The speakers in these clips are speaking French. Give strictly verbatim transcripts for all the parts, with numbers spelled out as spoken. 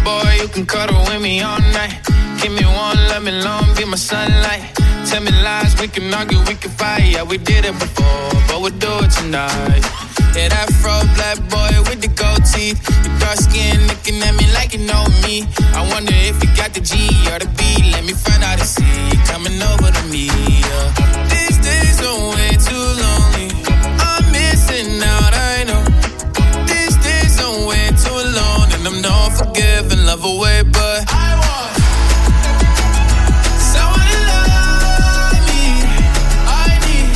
boy, you can cuddle with me all night. Give me one, let me long, be my sunlight. Tell me lies, we can argue, we can fight. Yeah, we did it before, but we'll do it tonight. Yeah, that fro black boy with the gold teeth. Your dark skin looking at me like you know me. I wonder if you got the G or the B. Let me find out and see you coming over to me. Yeah. These days are way too lonely. I'm missing out, I know. These days are way too alone, and I'm not forgiving, love away, but I want someone to love me. I need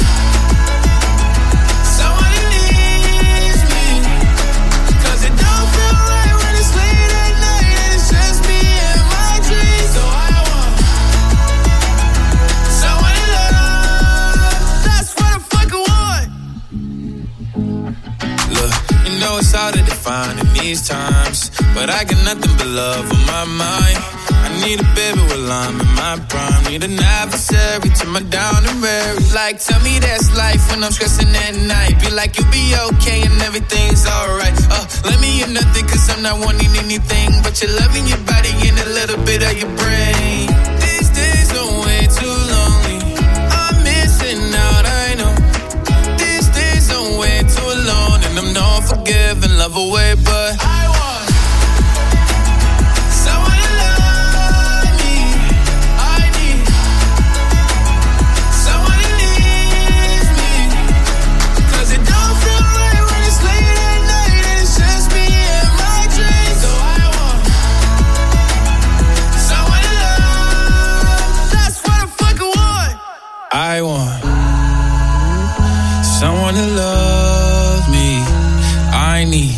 someone who needs me. Cause it don't feel right when it's late at night and it's just me and my dreams. So I want someone to love. That's what I fucking want. Look, you know it's hard to define in these times, but I got nothing but love on my mind. I need a baby while I'm in my prime. Need an adversary to my down and weary. Like, tell me that's life when I'm stressing at night. Be like, you'll be okay and everything's alright. Uh, let me hear nothing cause I'm not wanting anything but your love in your body and a little bit of your brain. These days are way too lonely. I'm missing out, I know. These days are way too alone, and I'm not forgiving, love away, but I want someone to love me. I need someone who needs me. Cause it don't feel right when it's late at night and it's just me and my dreams. So I want someone to love. That's what I fucking want. I want someone to love me. I need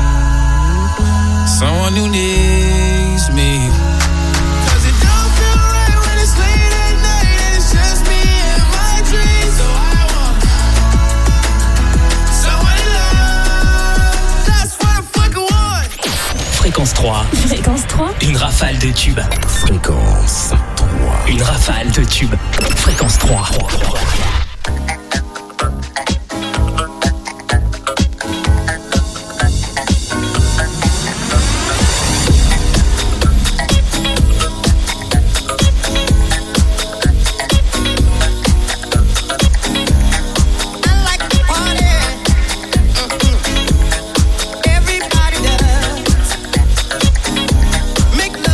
someone who needs me. Cause it don't feel right when it's late at night and it's just me and my dreams. So I want someone to love. That's what I fucking want. Fréquence trois. Fréquence trois. Une rafale de tubes. Fréquence trois. Une rafale de tubes. Fréquence trois.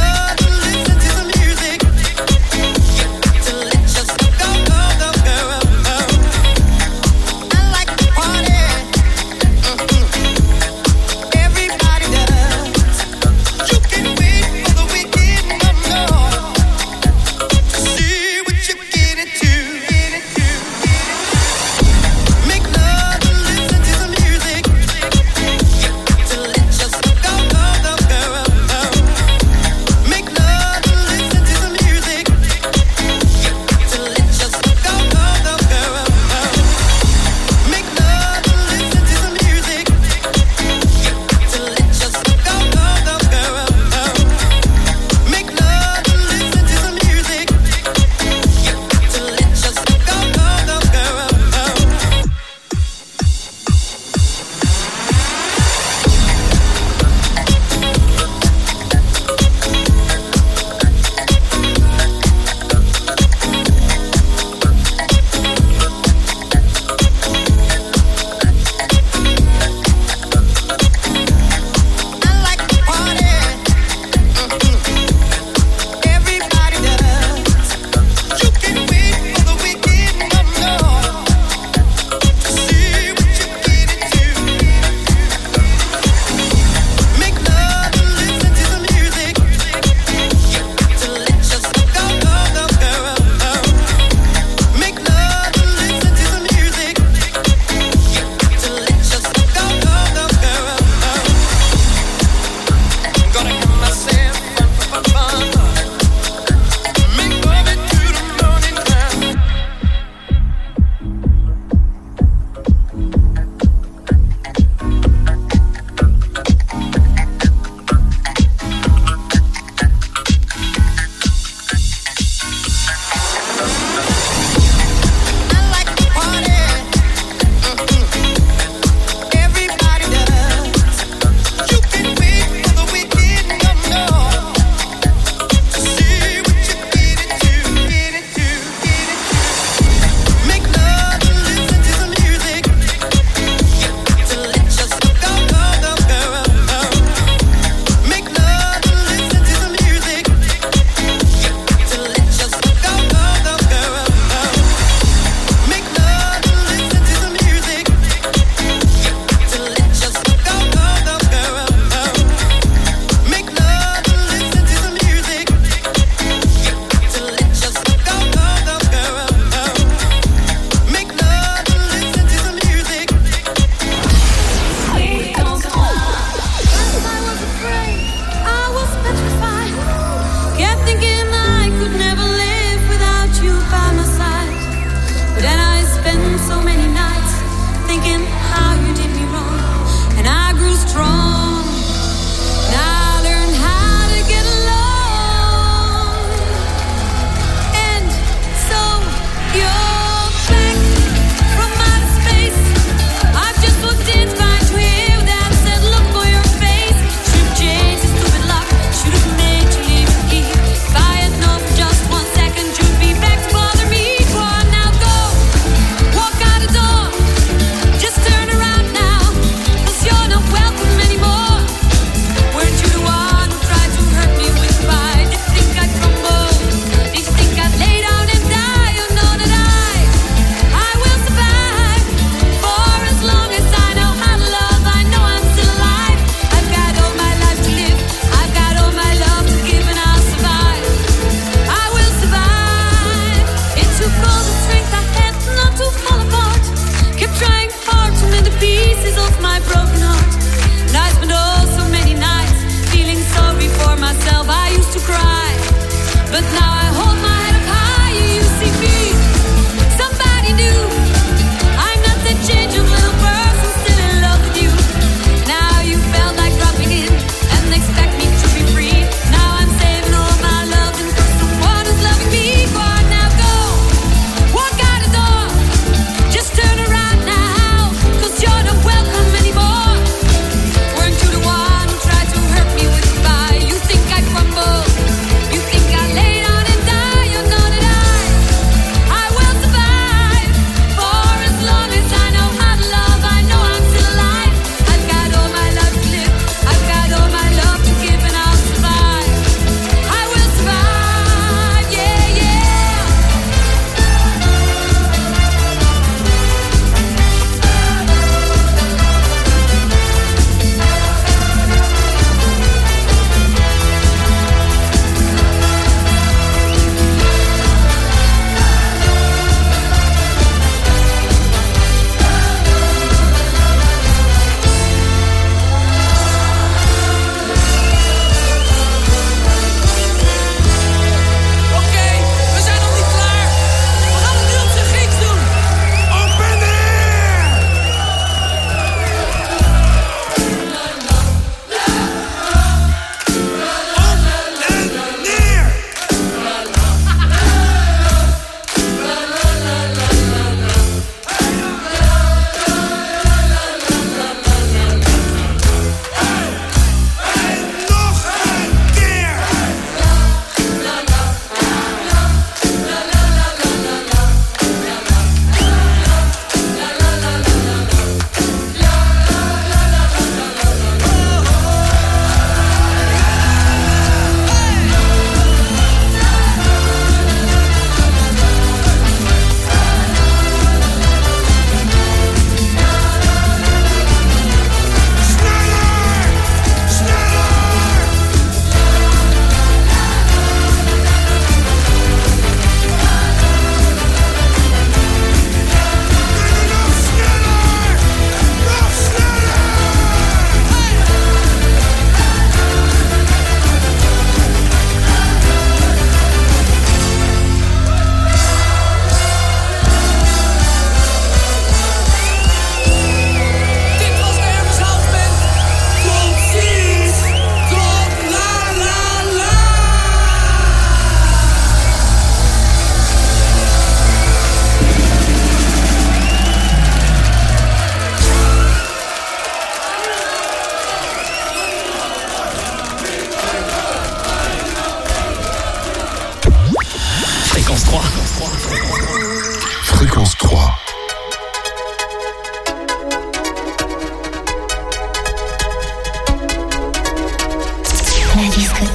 Girl,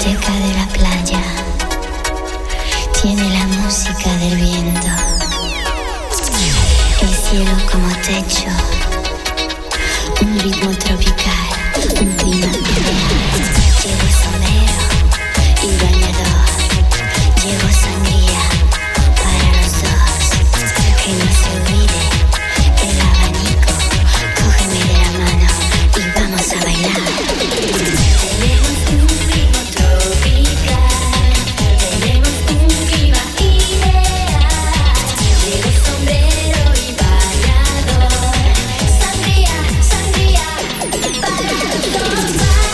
discoteca de la playa tiene la música del viento, el cielo como techo, un ritmo tropical, un clima ideal. Llevo sombrero y bañador, llevo sangría para los dos, que no se olvide el abanico, cógeme de la mano y vamos a bailar. Tenemos un ritmo tropical, tenemos un clima ideal, llevo sombrero y bañador, sangría, sangría para los dos.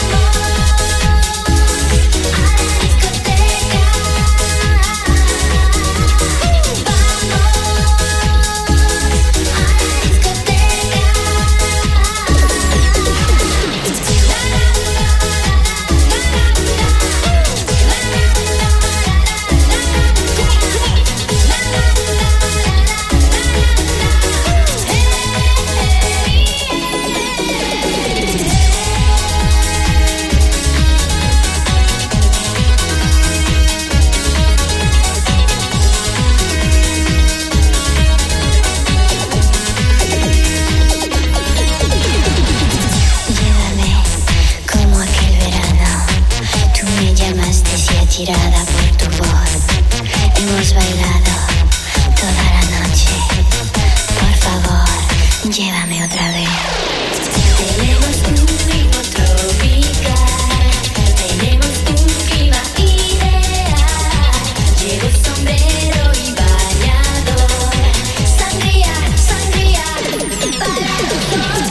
Tirada por tu voz, hemos bailado toda la noche. Por favor, llévame otra vez. Tenemos un ritmo tropical, tenemos un clima ideal. Llevo sombrero y bañador, sangría, sangría para los dos.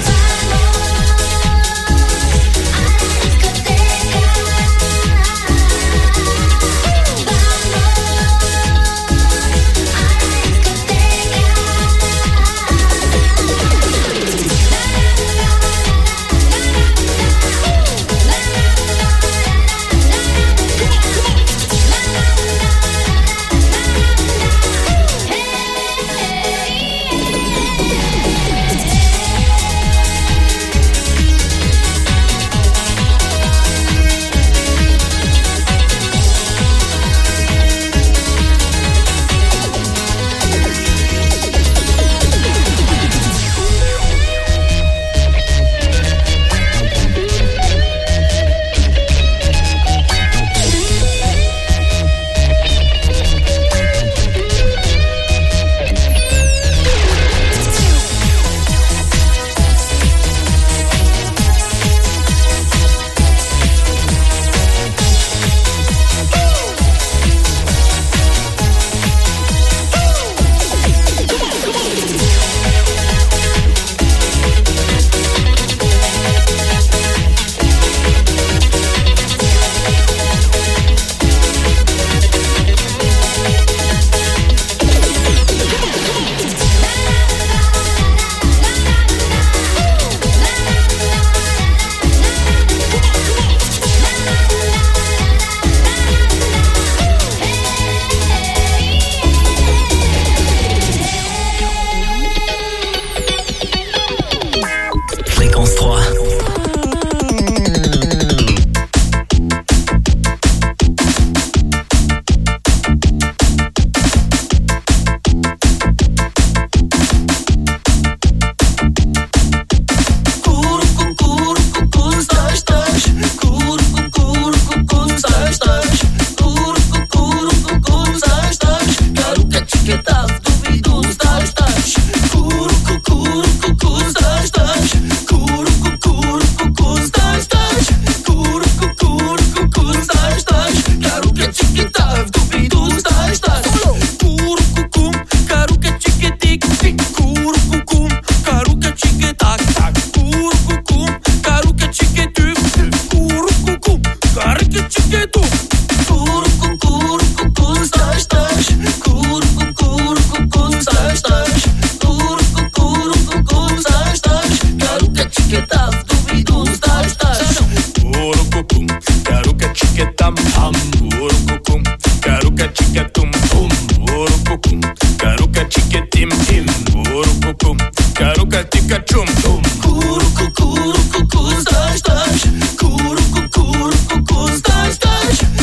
Curu, cu, curu, stai, stai. Curu, cu, curu, cu, curu, stai, stai.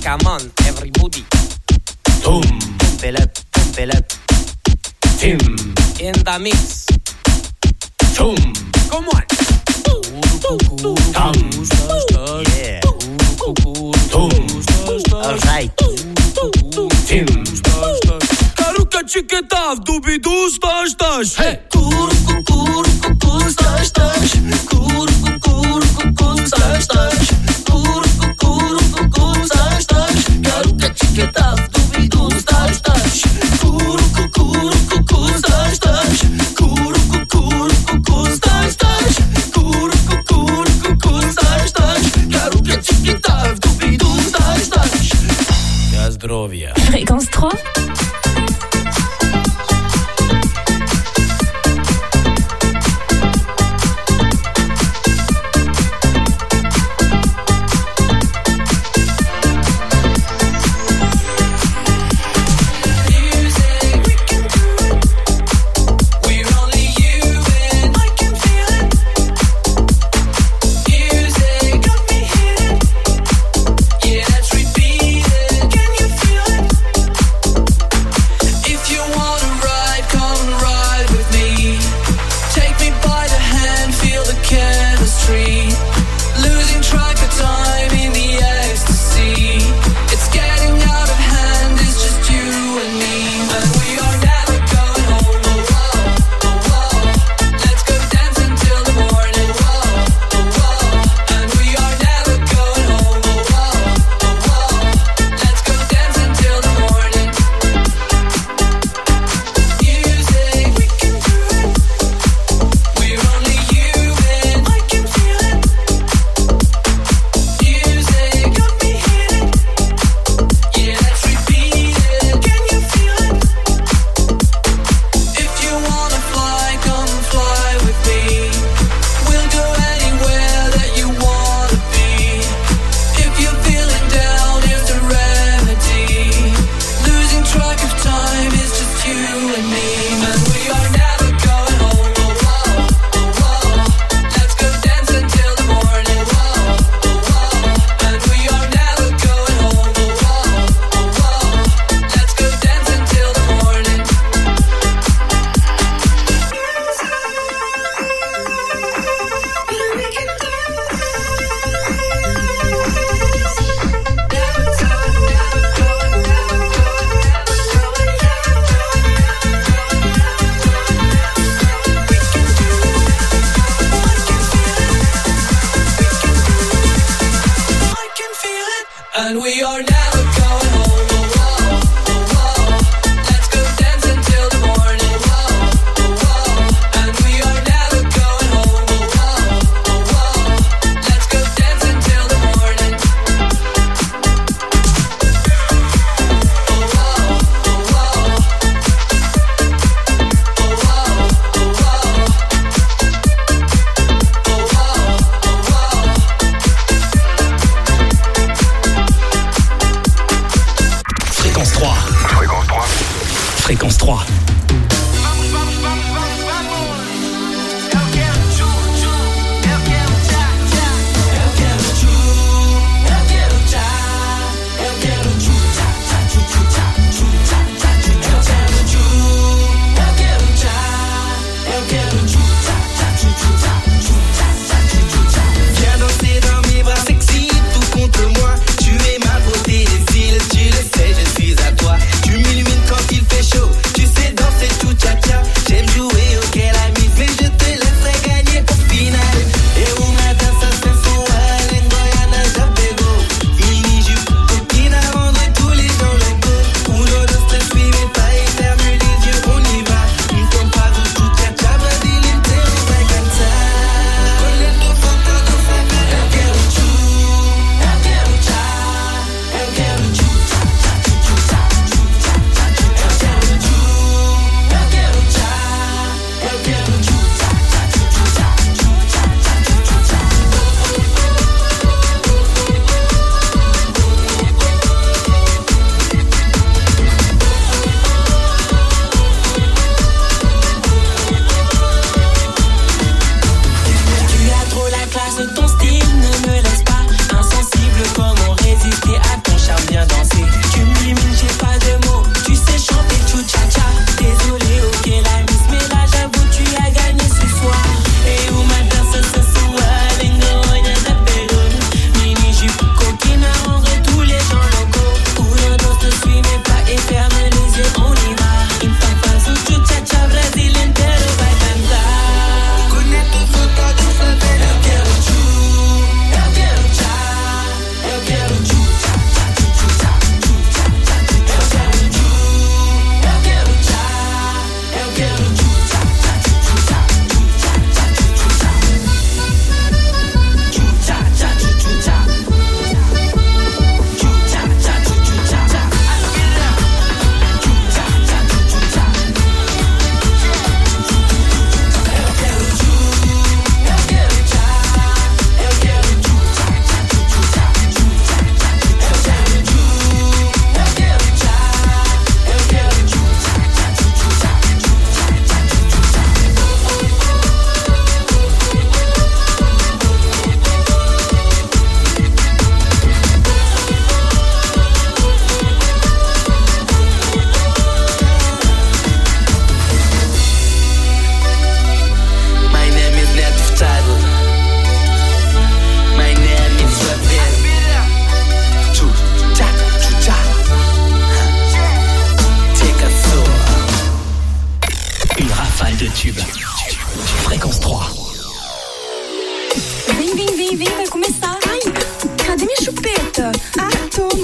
come on, everybody. Boom. Pump it up, pump it up. Tim. In the mix. Boom. Come on. Tam. Yeah. Boom. Alright. Tim. Quero que a chiqueta dubidu stas stas. Hey. Cur cur cur stas stas. Cur cur cur stas stas. Cur cur cur stas stas. Quero que a chiqueta dubidu stas stas. Cur cur cur stas stas. Cur cur cur stas stas. Cur cur cur stas stas. Quero que a chiqueta dubidu stas stas. Για zdrovia. Fréquence trois. Fréquence trois. Tu m'illumines quand il fait chaud, tu sais danser.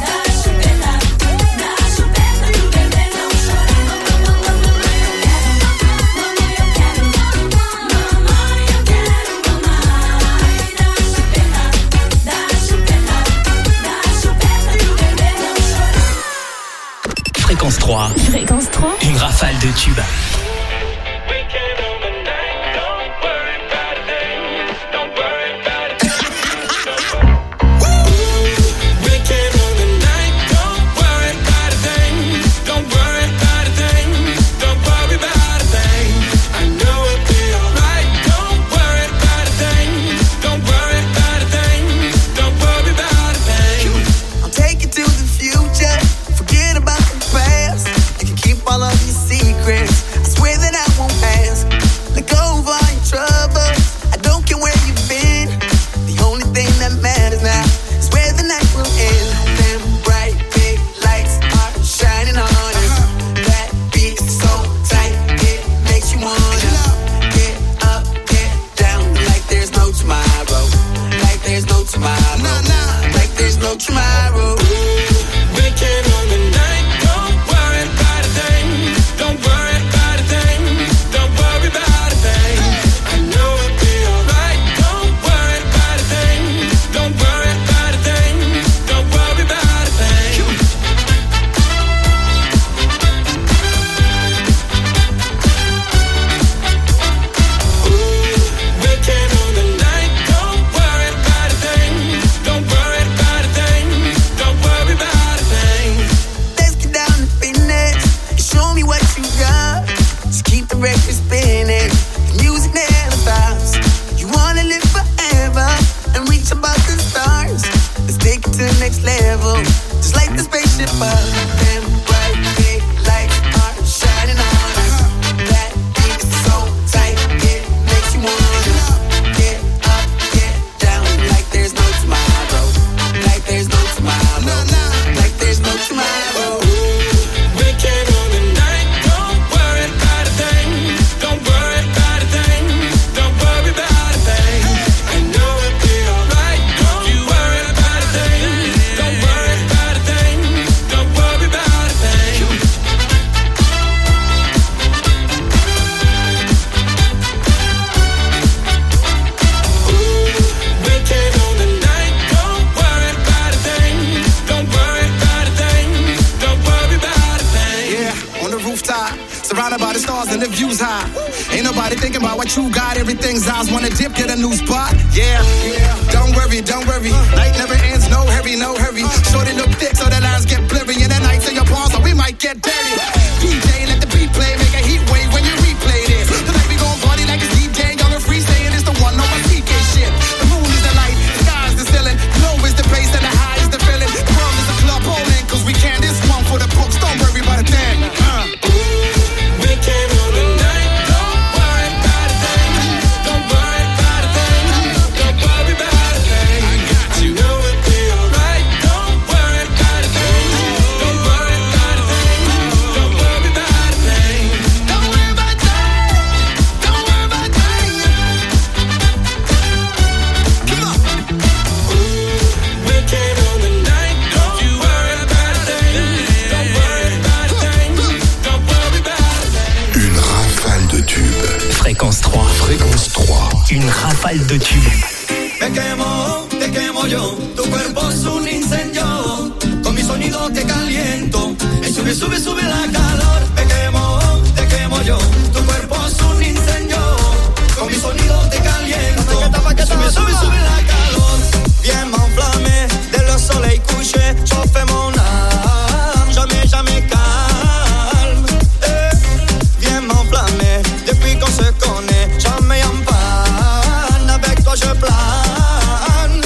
Fréquence trois. Fréquence trois. Une rafale de tubes. Don't worry about a thing. thinking about what you got. Everything's ours. Wanna dip, get a new spot. Yeah, yeah. Don't worry, don't worry. Night never ends. No hurry, no hurry. Shorty look thick, so the lines get blurry. And the nights in your palms, so we might get dirty. D J, let the beat play, make a heat wave when you replay this. Tonight we gon' party like it's D J, young and free, saying it's the one, no one T K shit. The moon is the light, the sky is the ceiling, low is the bass and the high is the feeling. The world is a club holding, cause we can this one for the books. Don't worry about a thing. Uh. We came on the night. Don't worry about a thing. Don't worry about a thing. Don't worry about a thing. I got you. Know it be alright. Don't worry about a thing. Don't worry about a thing. Don't worry about a thing. Don't worry about a thing. Don't worry about a thing. Come on. We came on the night. Don't you worry about a thing. Don't worry about a thing. Don't worry about a thing. Une rafale de tubes. Fréquence trois. Fréquence trois. Une rafale de tubes. Me quemo, te quemo yo. Tu cuerpo es un incendio. Con mi sonido te caliento. Y sube, sube, sube la calor. Me quemo, te quemo yo. Tu cuerpo es un incendio. Con mi sonido te caliento. Y sube, sube, sube la calor. Viens m'enflammer dès le soleil couché. Chauffe mon âme, jamais, jamais calme. Eh, viens m'enflammer depuis qu'on se connaît. Jamais en panne, avec toi je plane.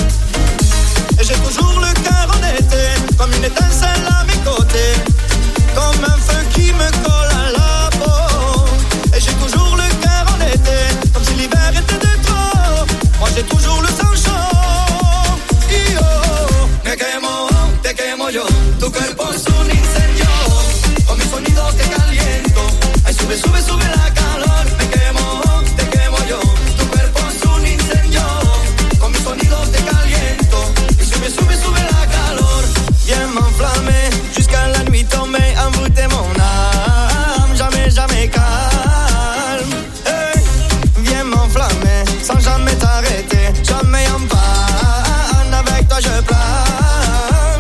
Et j'ai toujours le cœur en été, comme une étincelle à mes côtés, comme un feu qui me colle à la peau. Et j'ai toujours le cœur en été, comme si l'hiver était de trop. Moi j'ai toujours le sang chaud. Io, me quemo, te quemo yo. Tu cuerpo es un incendio, con mi sonido te caliento. Ay, sube, sube, sube la calor. Me quemo, te quemo yo. Tu cuerpo es un incendio, con mi sonido te caliento. Y sube, sube, sube la calor. Viens m'enflammer jusqu'à la nuit tombée, envoûter mon âme. Jamais, jamais calme. Hey, viens m'enflammer sans jamais t'arrêter. Jamais en panne, avec toi je plane.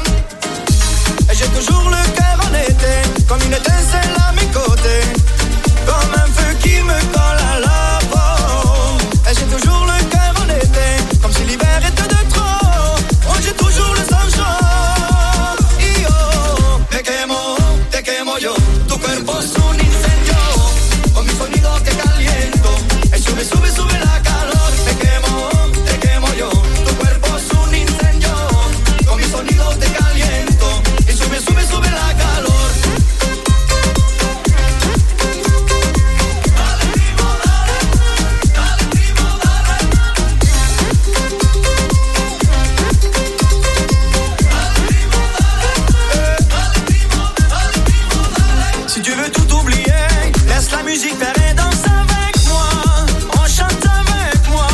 Et j'ai toujours le cœur en été, comme une étincelle à mes côtés, comme un feu qui me colle à la peau. Et j'ai toujours le cœur en été, comme si l'hiver était de trop. Oh, j'ai toujours le sang chaud. Io, me quemo, te quemo yo. Tu cuerpo es un incendio, con mi sonido te caliento. Y sube, sube, sube la calor. Me quemo, te quemo yo. Tu cuerpo es un incendio, con mi sonido te caliento. Y sube, sube, sube la calor. Dale, primo, dale. Dale, primo, dale. Dale, primo, dale. Dale, primo, dale, primo, dale. Si tu veux tout oublier, laisse la musique faire et danse avec moi. On chante avec moi.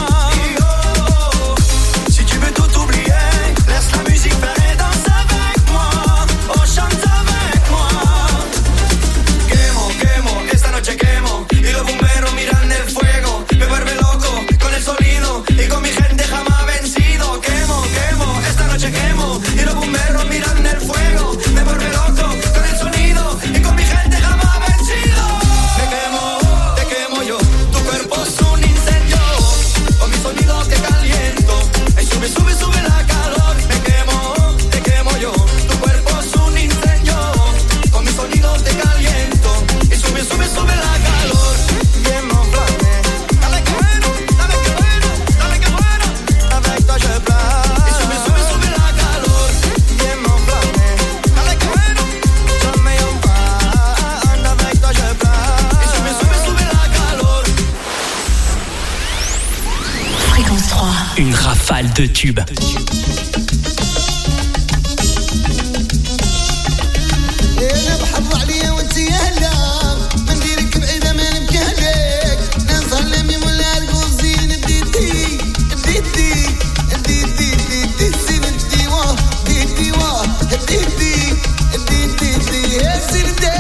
Si tu veux tout oublier, laisse la musique faire et danse avec moi. On chante avec moi. Quemo, quemo, esta noche quemo. Y los bomberos miran el fuego. Me vuelve loco con el sonido y con mi gente jamás vencido. Quemo, quemo, esta noche quemo. Y los bomberos miran el fuego. Me vuelve loco con el sonido y con mi gente jamás vencido. Me quemo, te quemo yo. Tu cuerpo es un incendio, con mi sonido te caliento. Y sube, sube, sube la calor. Me quemo, te quemo yo. Tu cuerpo es un incendio, con mi sonido te caliento. Y sube, sube, sube la calor. Bien m'enflammer. Dale que bueno, dale que bueno, dale que bueno. Avec toi je plane. Y sube, sube, sube la calor. Bien m'enflammer. Dale que bueno, jamais en panne. Avec toi je plane. Y sube, sube, sube la calor. Fréquence trois. Une rafale de tubes. انا بحب عليا وانت يا هلا ما نديرك بعيدة ما نبكي عليك ننصر لمي ولا القوزين ديدي ديدي ديدي ديدي سيدي واه ديدي واه ديدي ديدي ديدي يا سيدي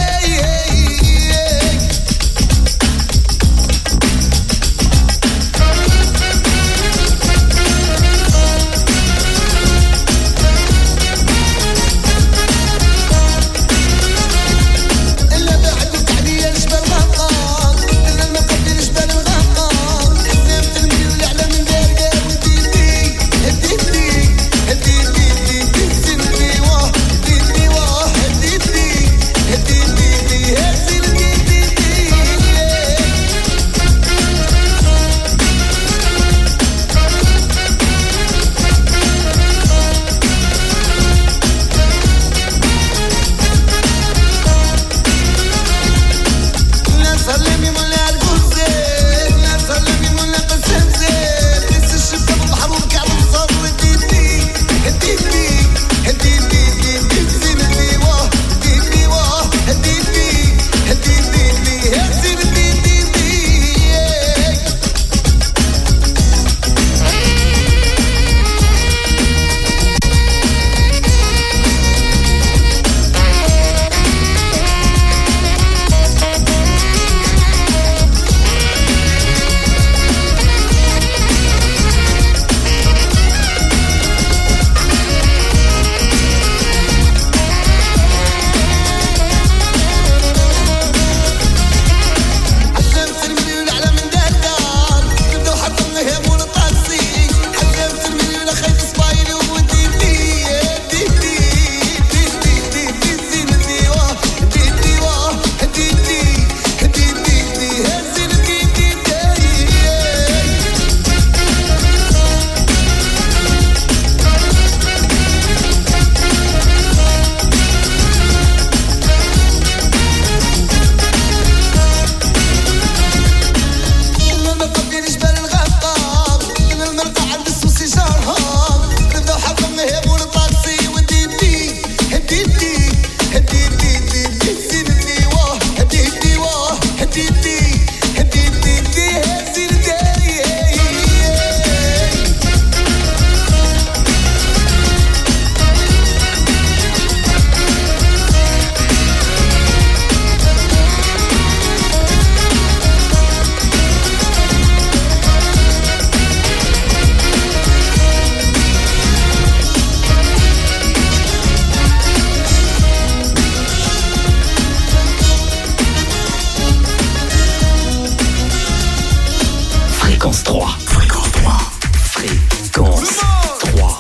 Fréquence trois. Fréquence trois. Fréquence trois.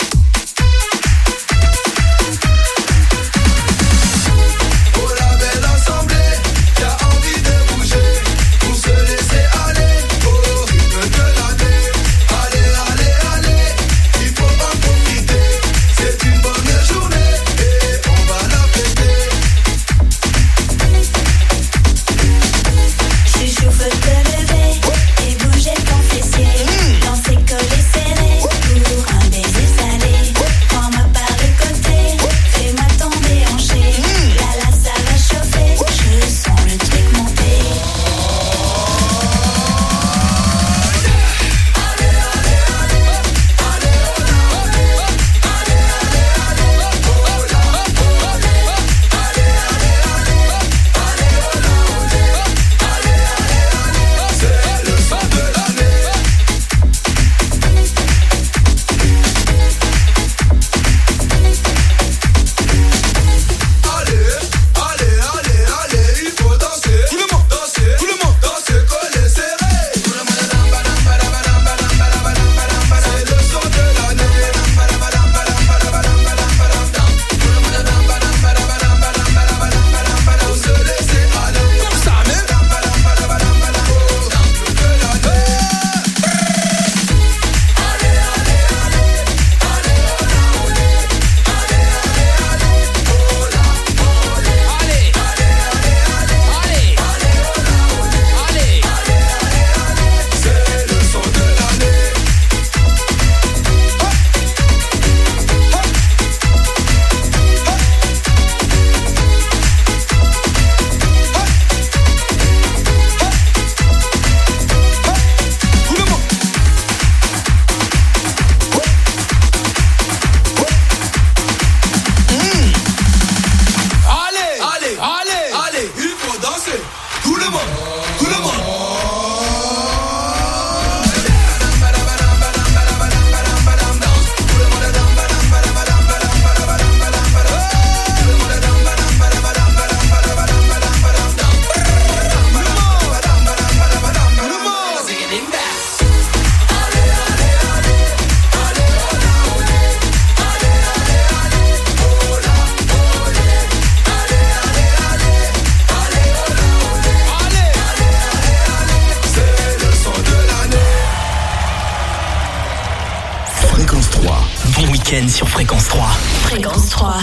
Sur Fréquence trois. Fréquence trois.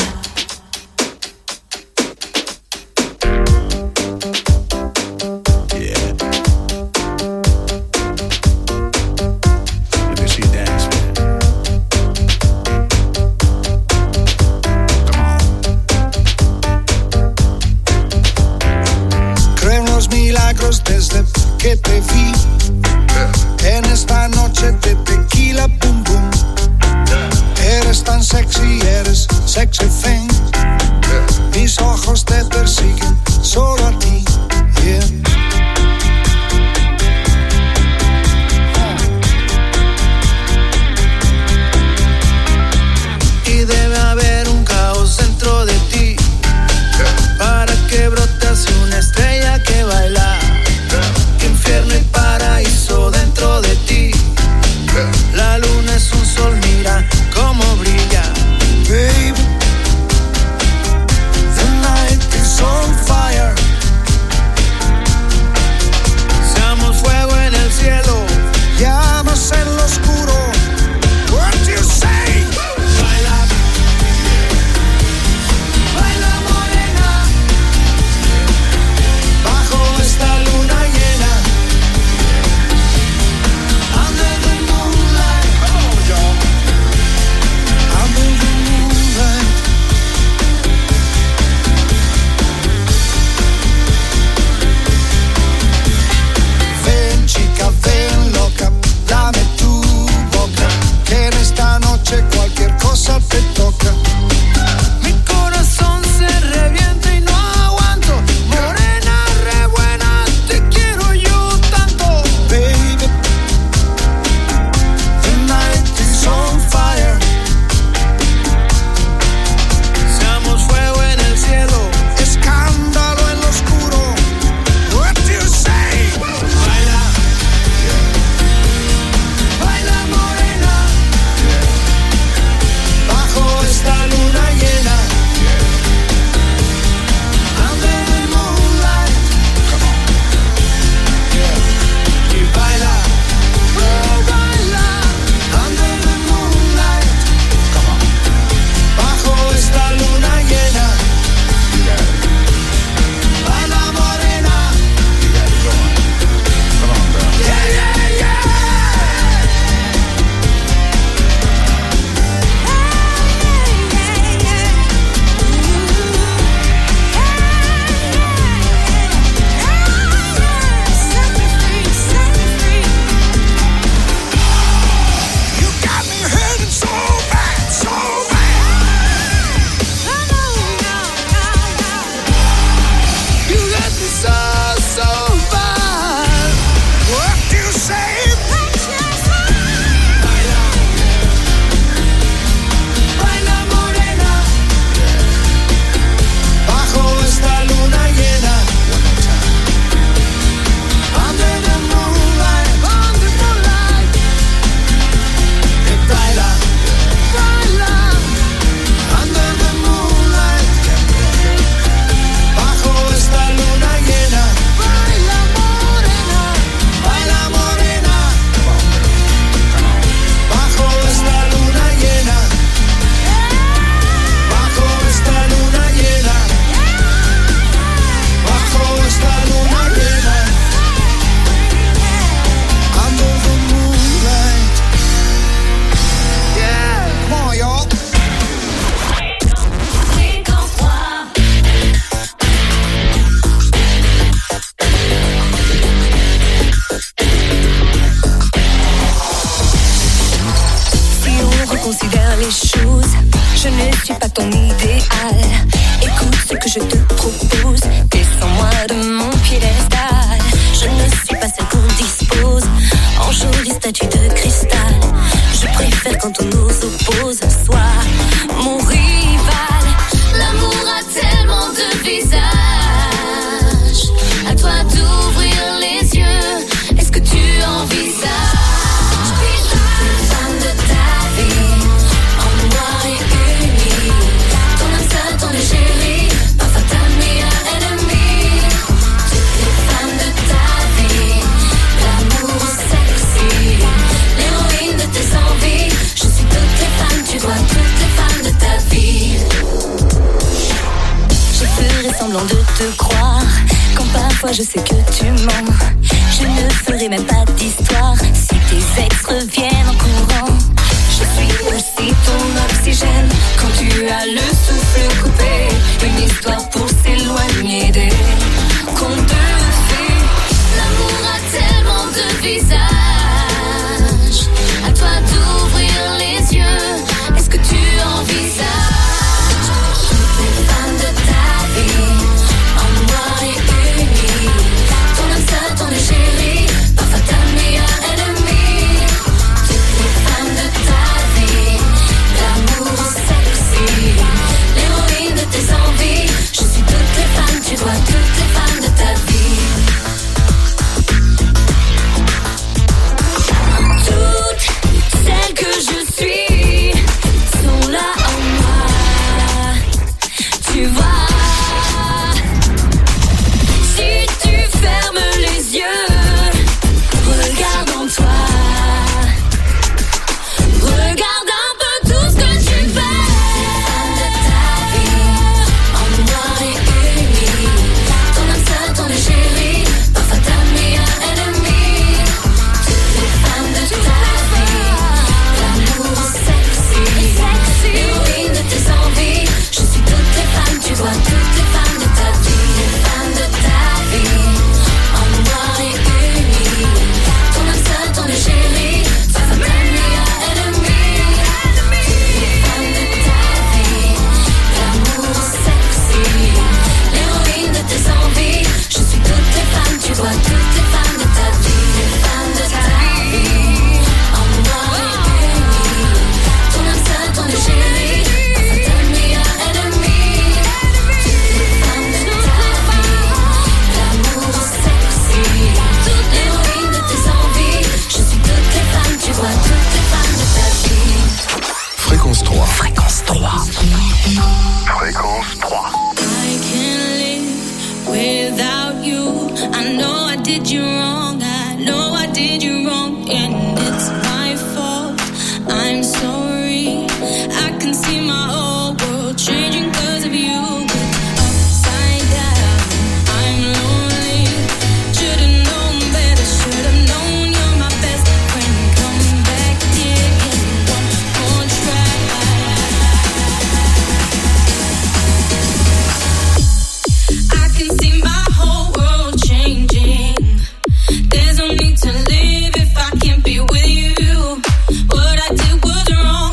Creo en los milagros desde que te vi. En esta noche de tequila, boom boom. Eres tan sexy, eres sexy thing. reconsidère les choses. Je ne suis pas ton idéal. Écoute ce que je te propose. Descends-moi de mon piédestal. Je ne suis pas celle qu'on dispose en jolie statue de cristal. Je préfère quand on nous oppose. Sois mon rival. L'amour a tellement de visages. À toi d'ouvrir les yeux. Est-ce que tu envisages femme de ta vie, en noir et uni. Ton âme seule, ton chéri, parfois ta meilleure ennemie. Toutes les femmes de ta vie, l'amour sexy, l'héroïne de tes envies. Je suis toutes les femmes, tu vois toutes les femmes de ta vie. Je ferai semblant de te croire quand parfois je sais que tu mens. Je ne ferai même pas d'histoire si tes ex reviennent en courant. Je suis aussi ton oxygène quand tu as le souffle coupé. Une histoire pour s'éloigner des contes de fées. L'amour a tellement de visages. À toi d'ouvrir les yeux. Est-ce que tu envisages toutes les femmes de ta vie, en noir et uni. Ton âme seule, ton chéri, parfois ta meilleure ennemie. Toutes les femmes de ta vie, l'amour sexy, l'héroïne de tes envies. Je suis toutes les femmes, tu vois toutes les femmes de ta vie. Toutes celles que je suis sont là en moi. Tu vois, si tu fermes les yeux, regarde en toi. Regarde un peu tout ce que tu fais. Femme de ta vie, en noir et uni. Ton âme seule, ton chéri, parfois ta meilleure ennemie. Toutes les femmes de ta vie, l'amour sexy, l'héroïne de tes envies. Je suis toutes les femmes, tu vois toutes les femmes de ta vie. Les femmes de ta vie, en noir et uni. Ton âme seule, ton chéri, parfois ta meilleure ennemie. Toutes les femmes de ta vie, l'amour sexy, l'héroïne de tes envies. Je suis toutes les femmes, tu vois toutes les femmes de ta vie. Les femmes de ta vie, en noir et uni. Ton âme seule, ton chéri, parfois ta meilleure ennemie. Toutes les femmes de ta vie, l'amour sexy, l'héroïne de tes envies. Je suis toutes les femmes, tu vois toutes les femmes de ta vie. Fréquence trois. Fréquence trois. Fréquence trois. I can't live without you. I know I did you wrong. I know I did you wrong, and it's my fault. I'm sorry. I can see my whole world changing 'cause of you. But upside down, I'm lonely. Should've known better. Should've known you're my best friend. Come back here again, one more try. I can see my whole world changing. There's no need to live if I can't be with you. What I did was wrong.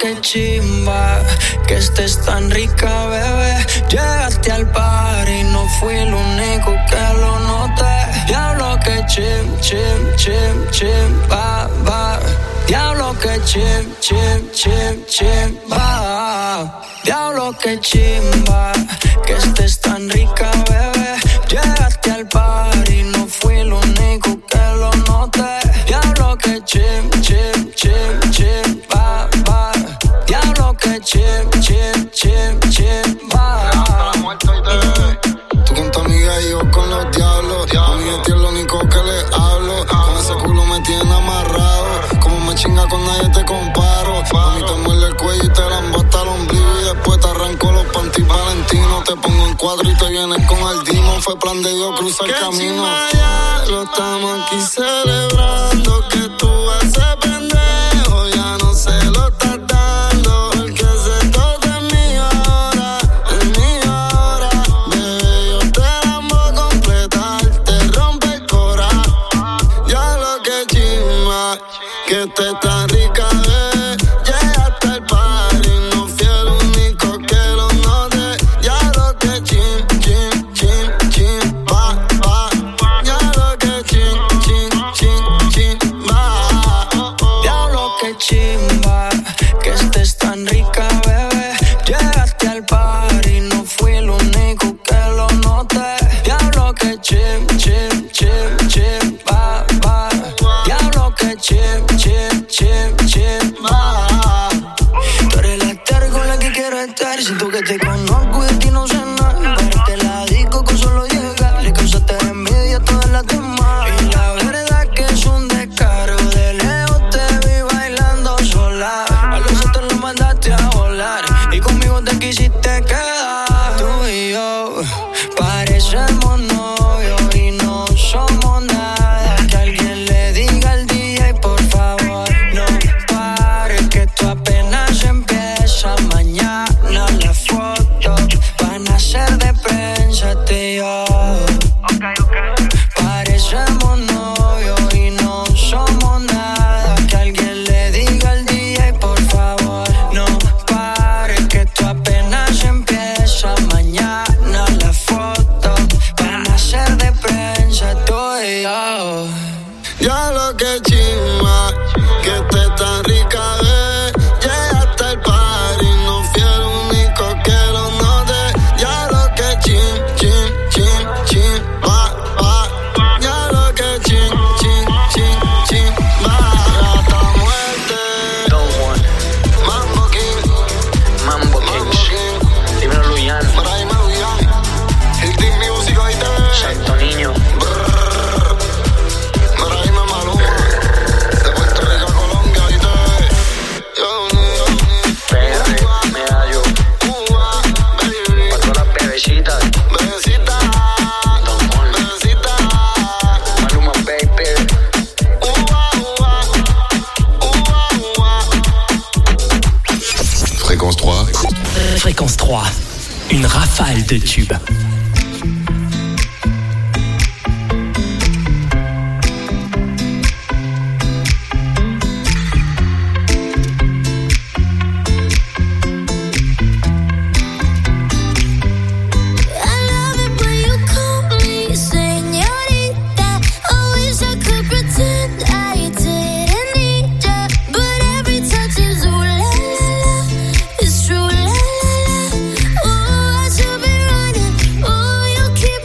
que chimba, que estés tan rica, bebé. Llegaste al bar y no fui el único que lo noté. Diablo que chim, chim, chim, chimba, va. Diablo que chim, chim, chim, chimba. Diablo que chimba, que estés tan rica, bebé. Llegaste al bar y no fui el único que lo noté. Diablo que chim, chim, chim, chimba, va. Diablo que chim, chim, chim, chimba. Tú con tu amiga y yo con los diablos. A mí es lo único que le hablo. Con ese culo me tiene amarrado. Como me chinga con nadie te comparo. A mí te muerde el cuello y te la embata el ombligo. Y después te arranco los panties valentinos. Te pongo en cuadro y te vienes con el Dimo. Fue plan de Dios cruzar el camino. Ya lo estamos aquí celebrando. Que tú ese pendejo ya no se lo estás dando. El que se toque es mi hora, es mi hora. Bebé, yo te la voy a completar. Te rompe el cora. Ya lo que chima, que te tan rica, bebé. Llegaste al party, no fui el único que lo noté. Ya lo que chim, chim, chim, chim, va, va. Ya lo que chim, chim, chim, chim, va. Diablo que chimba, que estés tan rica, bebé. Llegaste al bar y no fui el único que lo noté. Diablo que chim, chim, chim, chim, va, va. Diablo que chim, chim, chim, chim, va. Tú eres la estar con la que quiero estar. Siento que te conozco y de ti no sé nada. Pararte la disco con solo llegar. Le causaste envidia a todas las demás. Y la verdad que es un descaro. De lejos te vi bailando sola. A los otros los mandaste a volar. Y conmigo te quisiste quedar. Tú y yo parecemos novios y no somos nada. Que alguien le diga al D J por favor no pare, que esto apenas empieza. Mañana las fotos van a ser de prensa, te y yo. Parecemos novios y no somos nada. Que alguien le diga al D J por favor no pare, que esto apenas empieza. Mañana las fotos van a ser de prensa, tú y yo. Ya lo que chima, que te tan rica, bebé. Llegaste al party, no fui el único que lo noté. Ya lo que chim, chim, chim, chim, va, va. Ya lo que chim, chim, chim, chim, va. Hasta muerte. Mambo King, Mambo King. Dímelo, Luyan. para ahí me Luyan. El Team Music ahí te ve. Santo Niño. Para ahí me Maluma. De Puerto Rico a Colombia ahí te ve. Yo, P R, Medallo. Cuba, baby. Pa' todas las bebecitas. Bebecita, Don Juan. bebecita. Maluma, baby. Uva, uva, uva, uva. Fréquence trois. Fréquence trois, une rafale de tubes. I love it when you call me señorita. I wish I could pretend I didn't need ya, but every touch is ooh la la la. It's true la la la. Oh, I should be running. Oh, you keep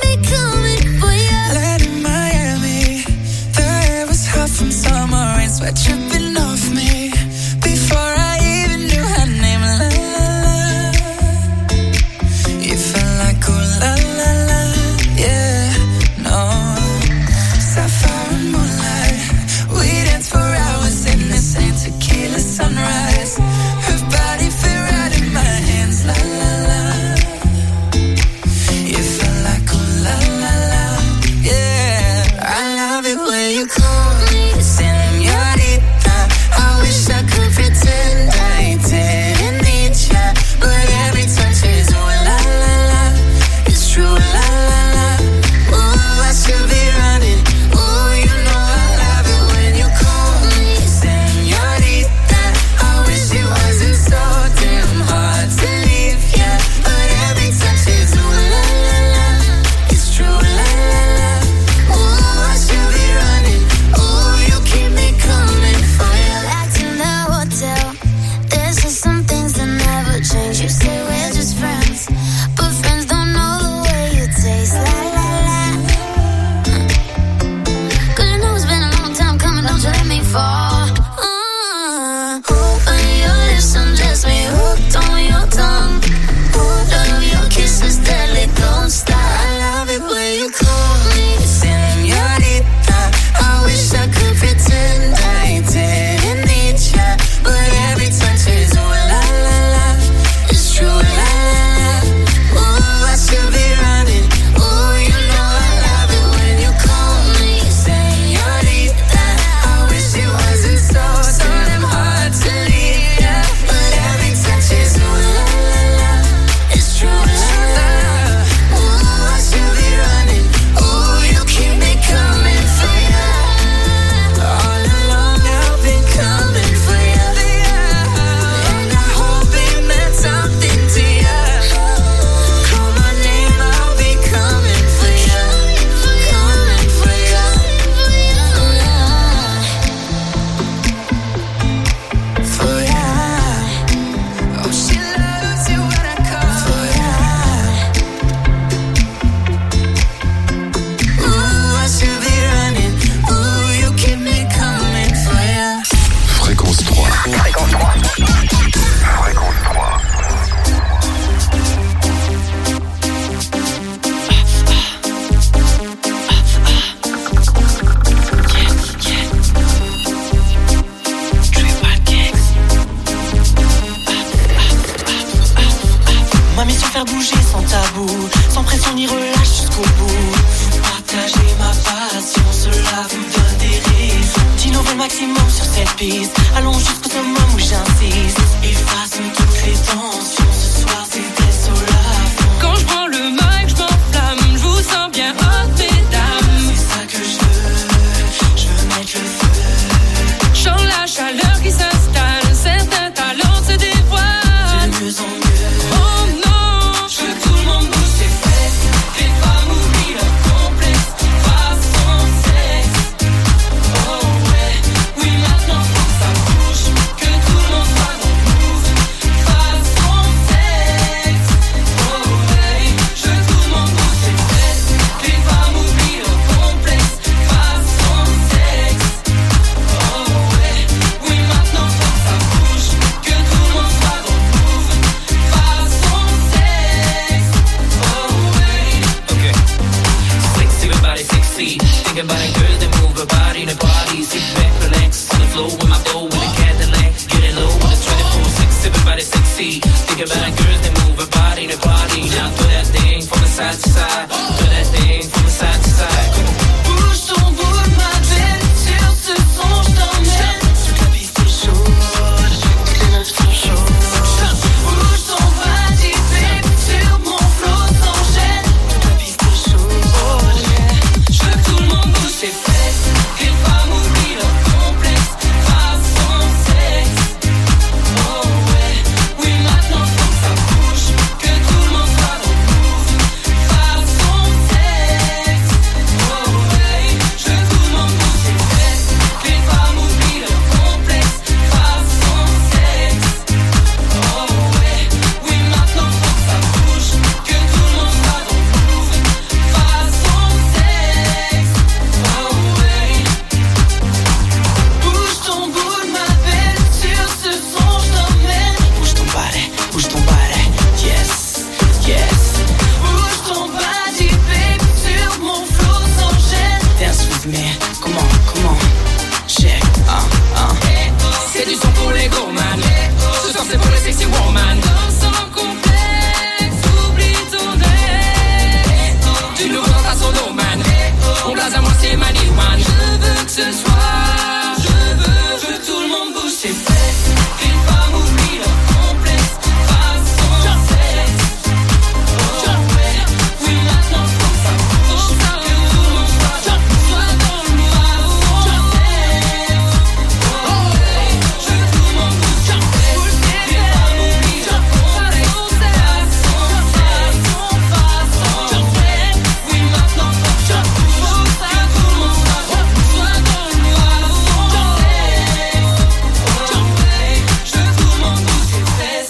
faire bouger sans tabou, sans pression ni relâche jusqu'au bout. Vous partagez ma passion, cela vous donne des raisons d'innover le maximum sur cette piste. Allons jusqu'au summum où j'insiste. Efface toutes les tensions, ce soir c'était Solafon. Quand je prends le mic, je m'enflamme, je vous sens bien hot, mesdames. C'est ça que je veux, je veux mettre le feu. Je sens la chaleur qui s'installe, certains talents se dévoilent. De mieux en mieux. Oh non, je veux que tout le monde bouge ses fesses. Les femmes oublient leur complexe, façon sexe. Oh ouais, oui maintenant faut que ça bouge, que tout le monde soit dans le move, façon sexe. Oh ouais, je veux que tout le monde bouge ses fesses. Les femmes oublient leur complexe, façon sexe. Oh ouais, oui maintenant faut que ça bouge, que tout le monde soit dans le move, façon sexe. Oh ouais. Okay. Sexy, everybody sexy. Think about it, girls that move her body in the party. Sit back, relax on the floor with my bow with a Cadillac. Getting low with a twenty-four six. Everybody sexy. Think about it, girls that move her body in the party. Now throw that thing from the side to side. Throw that thing from the side to side.